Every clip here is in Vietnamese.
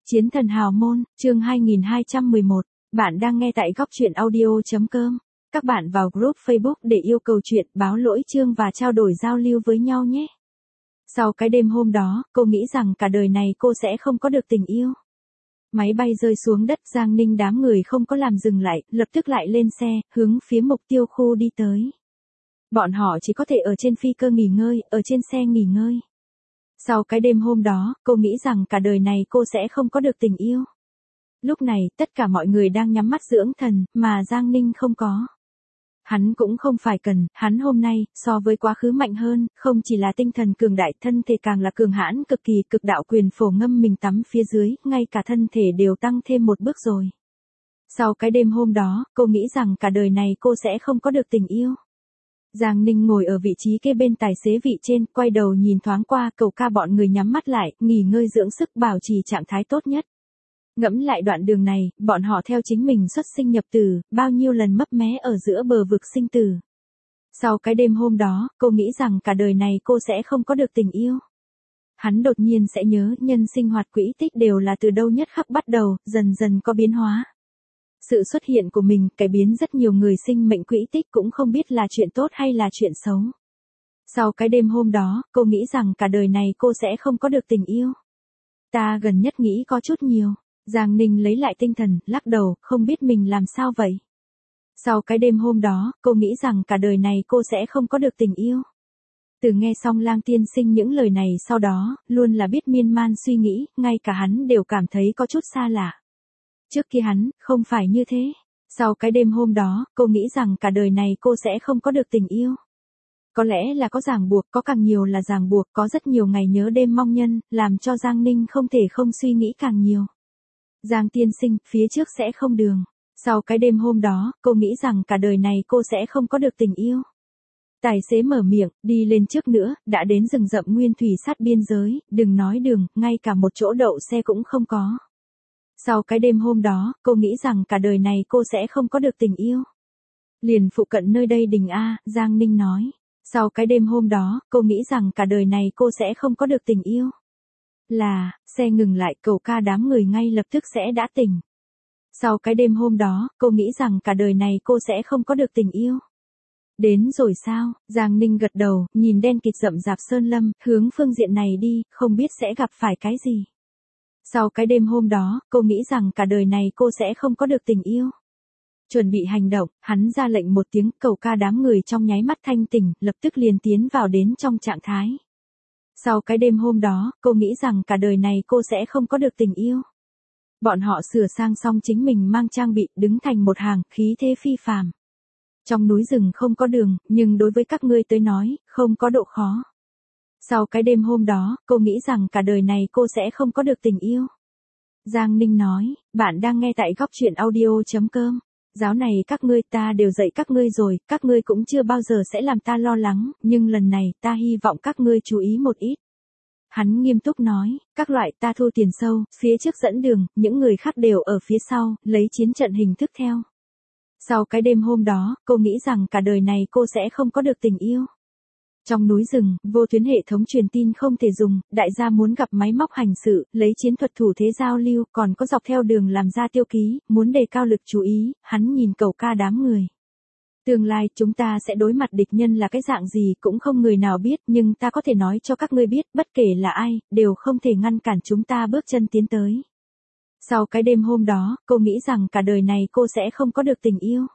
Chiến thần hào môn, chương 2211. Bạn đang nghe tại góc truyện audio.com. Các bạn vào group Facebook để yêu cầu chuyện, báo lỗi chương và trao đổi giao lưu với nhau nhé. Sau cái đêm hôm đó, cô nghĩ rằng cả đời này cô sẽ không có được tình yêu. Máy bay rơi xuống đất, Giang Ninh đám người không có làm dừng lại, lập tức lại lên xe, hướng phía mục tiêu khu đi tới. Bọn họ chỉ có thể ở trên phi cơ nghỉ ngơi, ở trên xe nghỉ ngơi. Sau cái đêm hôm đó, cô nghĩ rằng cả đời này cô sẽ không có được tình yêu. Lúc này, tất cả mọi người đang nhắm mắt dưỡng thần, mà Giang Ninh không có. Hắn cũng không phải cần, hắn hôm nay, so với quá khứ mạnh hơn, không chỉ là tinh thần cường đại, thân thể càng là cường hãn cực kỳ, cực đạo quyền phổ ngâm mình tắm phía dưới, ngay cả thân thể đều tăng thêm một bước rồi. Sau cái đêm hôm đó, cô nghĩ rằng cả đời này cô sẽ không có được tình yêu. Giang Ninh ngồi ở vị trí kế bên tài xế vị trên, quay đầu nhìn thoáng qua, Cậu Ca bọn người nhắm mắt lại, nghỉ ngơi dưỡng sức, bảo trì trạng thái tốt nhất. Ngẫm lại đoạn đường này, bọn họ theo chính mình xuất sinh nhập tử, bao nhiêu lần mấp mé ở giữa bờ vực sinh tử. Sau cái đêm hôm đó, cô nghĩ rằng cả đời này cô sẽ không có được tình yêu. Hắn đột nhiên sẽ nhớ, nhân sinh hoạt quỹ tích đều là từ đâu nhất khắc bắt đầu, dần dần có biến hóa. Sự xuất hiện của mình cải biến rất nhiều người sinh mệnh quỹ tích, cũng không biết là chuyện tốt hay là chuyện xấu. Sau cái đêm hôm đó, cô nghĩ rằng cả đời này cô sẽ không có được tình yêu. Ta gần nhất nghĩ có chút nhiều. Giang Ninh lấy lại tinh thần, lắc đầu, không biết mình làm sao vậy. Sau cái đêm hôm đó, cô nghĩ rằng cả đời này cô sẽ không có được tình yêu. Từ nghe xong Lang tiên sinh những lời này sau đó, luôn là biết miên man suy nghĩ, ngay cả hắn đều cảm thấy có chút xa lạ. Trước kia hắn, không phải như thế. Sau cái đêm hôm đó, cô nghĩ rằng cả đời này cô sẽ không có được tình yêu. Có lẽ là có ràng buộc, có càng nhiều là ràng buộc, có rất nhiều ngày nhớ đêm mong nhân, làm cho Giang Ninh không thể không suy nghĩ càng nhiều. Giang tiên sinh, phía trước sẽ không đường. Sau cái đêm hôm đó, cô nghĩ rằng cả đời này cô sẽ không có được tình yêu. Tài xế mở miệng, đi lên trước nữa, đã đến rừng rậm nguyên thủy sát biên giới, đừng nói đường, ngay cả một chỗ đậu xe cũng không có. Sau cái đêm hôm đó, cô nghĩ rằng cả đời này cô sẽ không có được tình yêu. Liền phụ cận nơi đây đình A, Giang Ninh nói. Sau cái đêm hôm đó, cô nghĩ rằng cả đời này cô sẽ không có được tình yêu. Là, xe ngừng lại, Cậu Ca đám người ngay lập tức sẽ đã tỉnh. Sau cái đêm hôm đó, cô nghĩ rằng cả đời này cô sẽ không có được tình yêu. Đến rồi sao? Giang Ninh gật đầu, nhìn đen kịt rậm rạp sơn lâm, hướng phương diện này đi, không biết sẽ gặp phải cái gì. Sau cái đêm hôm đó, cô nghĩ rằng cả đời này cô sẽ không có được tình yêu. Chuẩn bị hành động, hắn ra lệnh một tiếng, Cậu Ca đám người trong nháy mắt thanh tỉnh, lập tức liền tiến vào đến trong trạng thái. Sau cái đêm hôm đó, cô nghĩ rằng cả đời này cô sẽ không có được tình yêu. Bọn họ sửa sang xong chính mình mang trang bị, đứng thành một hàng, khí thế phi phàm. Trong núi rừng không có đường, nhưng đối với các ngươi tới nói, không có độ khó. Sau cái đêm hôm đó, cô nghĩ rằng cả đời này cô sẽ không có được tình yêu. Giang Ninh nói, bạn đang nghe tại góc truyện audio.com. Giáo này các ngươi, ta đều dạy các ngươi rồi, các ngươi cũng chưa bao giờ sẽ làm ta lo lắng, nhưng lần này ta hy vọng các ngươi chú ý một ít. Hắn nghiêm túc nói, các loại ta thu tiền sâu, phía trước dẫn đường, những người khác đều ở phía sau, lấy chiến trận hình thức theo. Sau cái đêm hôm đó, cô nghĩ rằng cả đời này cô sẽ không có được tình yêu. Trong núi rừng, vô tuyến hệ thống truyền tin không thể dùng, đại gia muốn gặp máy móc hành sự, lấy chiến thuật thủ thế giao lưu, còn có dọc theo đường làm ra tiêu ký, muốn đề cao lực chú ý, hắn nhìn Cậu Ca đám người. Tương lai chúng ta sẽ đối mặt địch nhân là cái dạng gì cũng không người nào biết, nhưng ta có thể nói cho các ngươi biết, bất kể là ai, đều không thể ngăn cản chúng ta bước chân tiến tới. Sau cái đêm hôm đó, cô nghĩ rằng cả đời này cô sẽ không có được tình yêu.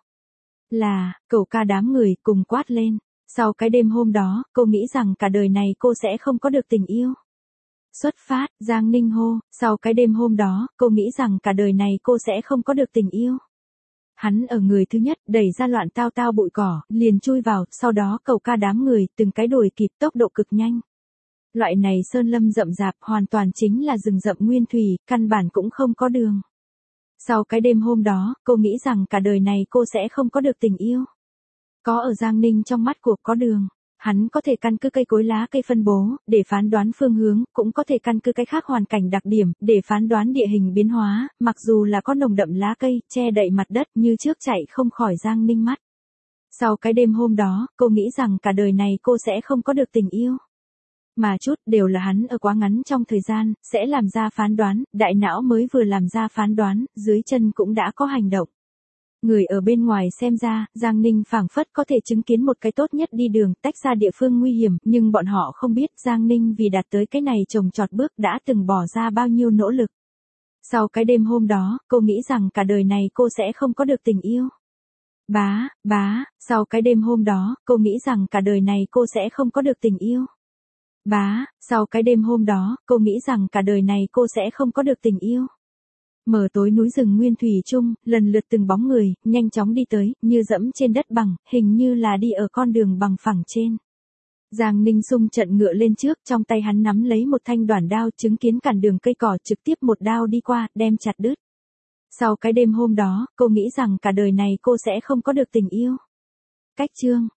Là, Cậu Ca đám người cùng quát lên. Sau cái đêm hôm đó, cô nghĩ rằng cả đời này cô sẽ không có được tình yêu. Xuất phát, Giang Ninh hô, sau cái đêm hôm đó, cô nghĩ rằng cả đời này cô sẽ không có được tình yêu. Hắn ở người thứ nhất, đẩy ra loạn tao tao bụi cỏ, liền chui vào, sau đó Cậu Ca đám người, từng cái đuổi kịp tốc độ cực nhanh. Loại này sơn lâm rậm rạp hoàn toàn chính là rừng rậm nguyên thủy, căn bản cũng không có đường. Sau cái đêm hôm đó, cô nghĩ rằng cả đời này cô sẽ không có được tình yêu. Có ở Giang Ninh trong mắt cuộc có đường. Hắn có thể căn cứ cây cối lá cây phân bố, để phán đoán phương hướng, cũng có thể căn cứ cái khác hoàn cảnh đặc điểm, để phán đoán địa hình biến hóa, mặc dù là có nồng đậm lá cây, che đậy mặt đất như trước chạy không khỏi Giang Ninh mắt. Sau cái đêm hôm đó, cô nghĩ rằng cả đời này cô sẽ không có được tình yêu. Mà chút đều là hắn ở quá ngắn trong thời gian, sẽ làm ra phán đoán, đại não mới vừa làm ra phán đoán, dưới chân cũng đã có hành động. Người ở bên ngoài xem ra, Giang Ninh phảng phất có thể chứng kiến một cái tốt nhất đi đường, tách ra địa phương nguy hiểm, nhưng bọn họ không biết Giang Ninh vì đạt tới cái này trồng trọt bước đã từng bỏ ra bao nhiêu nỗ lực. Sau cái đêm hôm đó, cô nghĩ rằng cả đời này cô sẽ không có được tình yêu. Sau cái đêm hôm đó, cô nghĩ rằng cả đời này cô sẽ không có được tình yêu. Sau cái đêm hôm đó, cô nghĩ rằng cả đời này cô sẽ không có được tình yêu. Mờ tối núi rừng nguyên thủy chung, lần lượt từng bóng người, nhanh chóng đi tới, như dẫm trên đất bằng, hình như là đi ở con đường bằng phẳng trên. Giang Ninh xung trận ngựa lên trước, trong tay hắn nắm lấy một thanh đoản đao, chứng kiến cản đường cây cỏ, trực tiếp một đao đi qua, đem chặt đứt. Sau cái đêm hôm đó, cô nghĩ rằng cả đời này cô sẽ không có được tình yêu. Cách chương